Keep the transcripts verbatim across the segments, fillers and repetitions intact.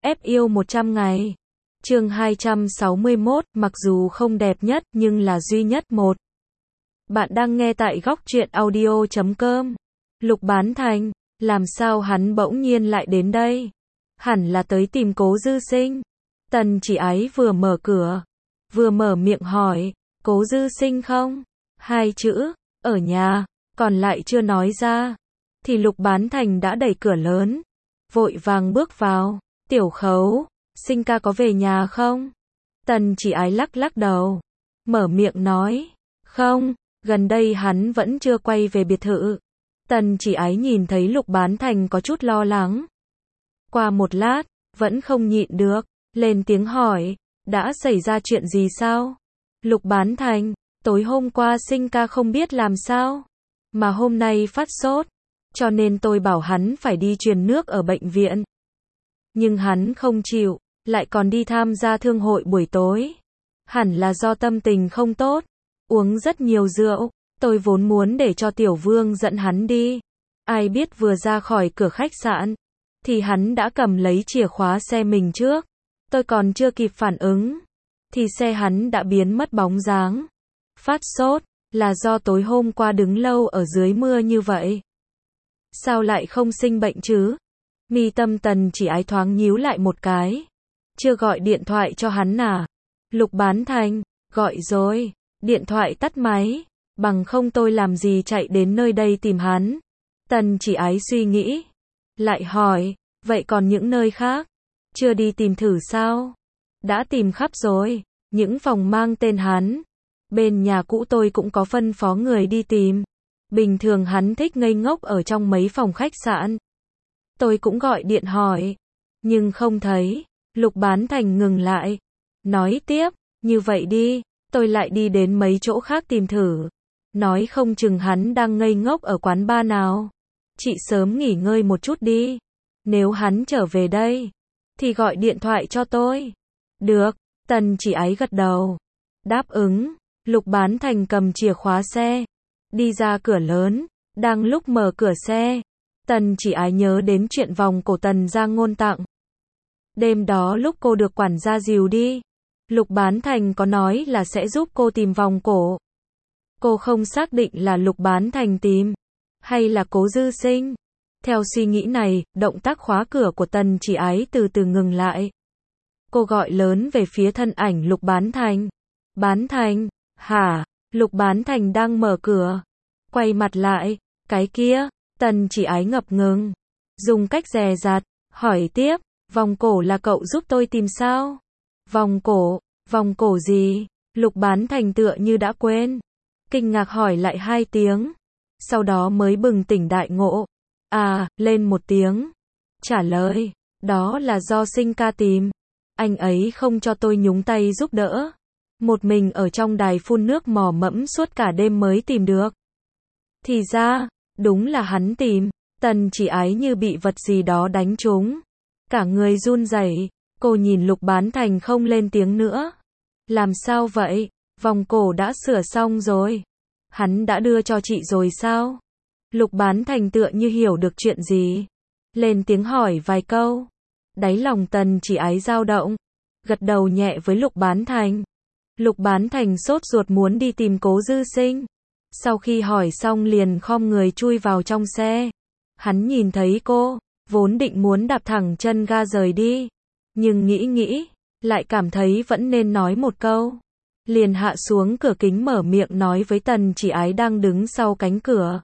ép yêu một trăm ngày. Chương hai trăm sáu mươi mốt, mặc dù không đẹp nhất nhưng là duy nhất một. Bạn đang nghe tại góc truyện audio chấm com. Lục Bán Thành, làm sao hắn bỗng nhiên lại đến đây? Hẳn là tới tìm Cố Dư Sinh. Tần Chỉ Ái vừa mở cửa, vừa mở miệng hỏi, Cố Dư Sinh không? Hai chữ, ở nhà, còn lại chưa nói ra, thì Lục Bán Thành đã đẩy cửa lớn, vội vàng bước vào. Tiểu Khấu, Sinh ca có về nhà không? Tần Chỉ Ái lắc lắc đầu, mở miệng nói, không, gần đây hắn vẫn chưa quay về biệt thự. Tần Chỉ Ái nhìn thấy Lục Bán Thành có chút lo lắng. Qua một lát, vẫn không nhịn được, lên tiếng hỏi, đã xảy ra chuyện gì sao? Lục Bán Thành, tối hôm qua Sinh ca không biết làm sao, mà hôm nay phát sốt, cho nên tôi bảo hắn phải đi truyền nước ở bệnh viện. Nhưng hắn không chịu, lại còn đi tham gia thương hội buổi tối. Hẳn là do tâm tình không tốt, uống rất nhiều rượu. Tôi vốn muốn để cho Tiểu Vương dẫn hắn đi. Ai biết vừa ra khỏi cửa khách sạn, thì hắn đã cầm lấy chìa khóa xe mình trước. Tôi còn chưa kịp phản ứng, thì xe hắn đã biến mất bóng dáng. Phát sốt, là do tối hôm qua đứng lâu ở dưới mưa như vậy. Sao lại không sinh bệnh chứ? Mi tâm Tần Chỉ Ái thoáng nhíu lại một cái. Chưa gọi điện thoại cho hắn à? Lục Bán Thành, gọi rồi. Điện thoại tắt máy. Bằng không tôi làm gì chạy đến nơi đây tìm hắn. Tần Chỉ Ái suy nghĩ, lại hỏi, vậy còn những nơi khác? Chưa đi tìm thử sao? Đã tìm khắp rồi, những phòng mang tên hắn. Bên nhà cũ tôi cũng có phân phó người đi tìm. Bình thường hắn thích ngây ngốc ở trong mấy phòng khách sạn. Tôi cũng gọi điện hỏi, nhưng không thấy. Lục Bán Thành ngừng lại, nói tiếp, như vậy đi, tôi lại đi đến mấy chỗ khác tìm thử. Nói không chừng hắn đang ngây ngốc ở quán bar nào. Chị sớm nghỉ ngơi một chút đi. Nếu hắn trở về đây, thì gọi điện thoại cho tôi. Được, Tần Chỉ Ái gật đầu. Đáp ứng, Lục Bán Thành cầm chìa khóa xe, đi ra cửa lớn. Đang lúc mở cửa xe, Tần Chỉ Ái nhớ đến chuyện vòng cổ Tần Giang Ngôn tặng. Đêm đó lúc cô được quản gia dìu đi, Lục Bán Thành có nói là sẽ giúp cô tìm vòng cổ. Cô không xác định là Lục Bán Thành tìm, hay là Cố Dư Sinh. Theo suy nghĩ này, động tác khóa cửa của Tần Chỉ Ái từ từ ngừng lại. Cô gọi lớn về phía thân ảnh Lục Bán Thành. Bán Thành, hả? Lục Bán Thành đang mở cửa, quay mặt lại, cái kia. Tần Chỉ Ái ngập ngừng, dùng cách dè dặt, hỏi tiếp, vòng cổ là cậu giúp tôi tìm sao? Vòng cổ, vòng cổ gì? Lục Bán Thành tựa như đã quên, kinh ngạc hỏi lại hai tiếng, sau đó mới bừng tỉnh đại ngộ. À, lên một tiếng, trả lời, đó là do Sinh ca tìm. Anh ấy không cho tôi nhúng tay giúp đỡ. Một mình ở trong đài phun nước mò mẫm suốt cả đêm mới tìm được. Thì ra, đúng là hắn tìm. Tần Chỉ Ái như bị vật gì đó đánh trúng, cả người run rẩy. Cô nhìn Lục Bán Thành không lên tiếng nữa. Làm sao vậy? Vòng cổ đã sửa xong rồi. Hắn đã đưa cho chị rồi sao? Lục Bán Thành tựa như hiểu được chuyện gì, lên tiếng hỏi vài câu. Đáy lòng Tần Chỉ Ái dao động, gật đầu nhẹ với Lục Bán Thành. Lục Bán Thành sốt ruột muốn đi tìm Cố Dư Sinh. Sau khi hỏi xong liền khom người chui vào trong xe. Hắn nhìn thấy cô, vốn định muốn đạp thẳng chân ga rời đi, nhưng nghĩ nghĩ, lại cảm thấy vẫn nên nói một câu. Liền hạ xuống cửa kính mở miệng nói với Tần Chỉ Ái đang đứng sau cánh cửa.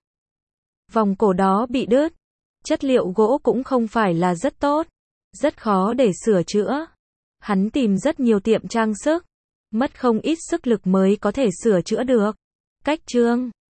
Vòng cổ đó bị đứt, chất liệu gỗ cũng không phải là rất tốt, rất khó để sửa chữa. Hắn tìm rất nhiều tiệm trang sức, mất không ít sức lực mới có thể sửa chữa được. Cách chương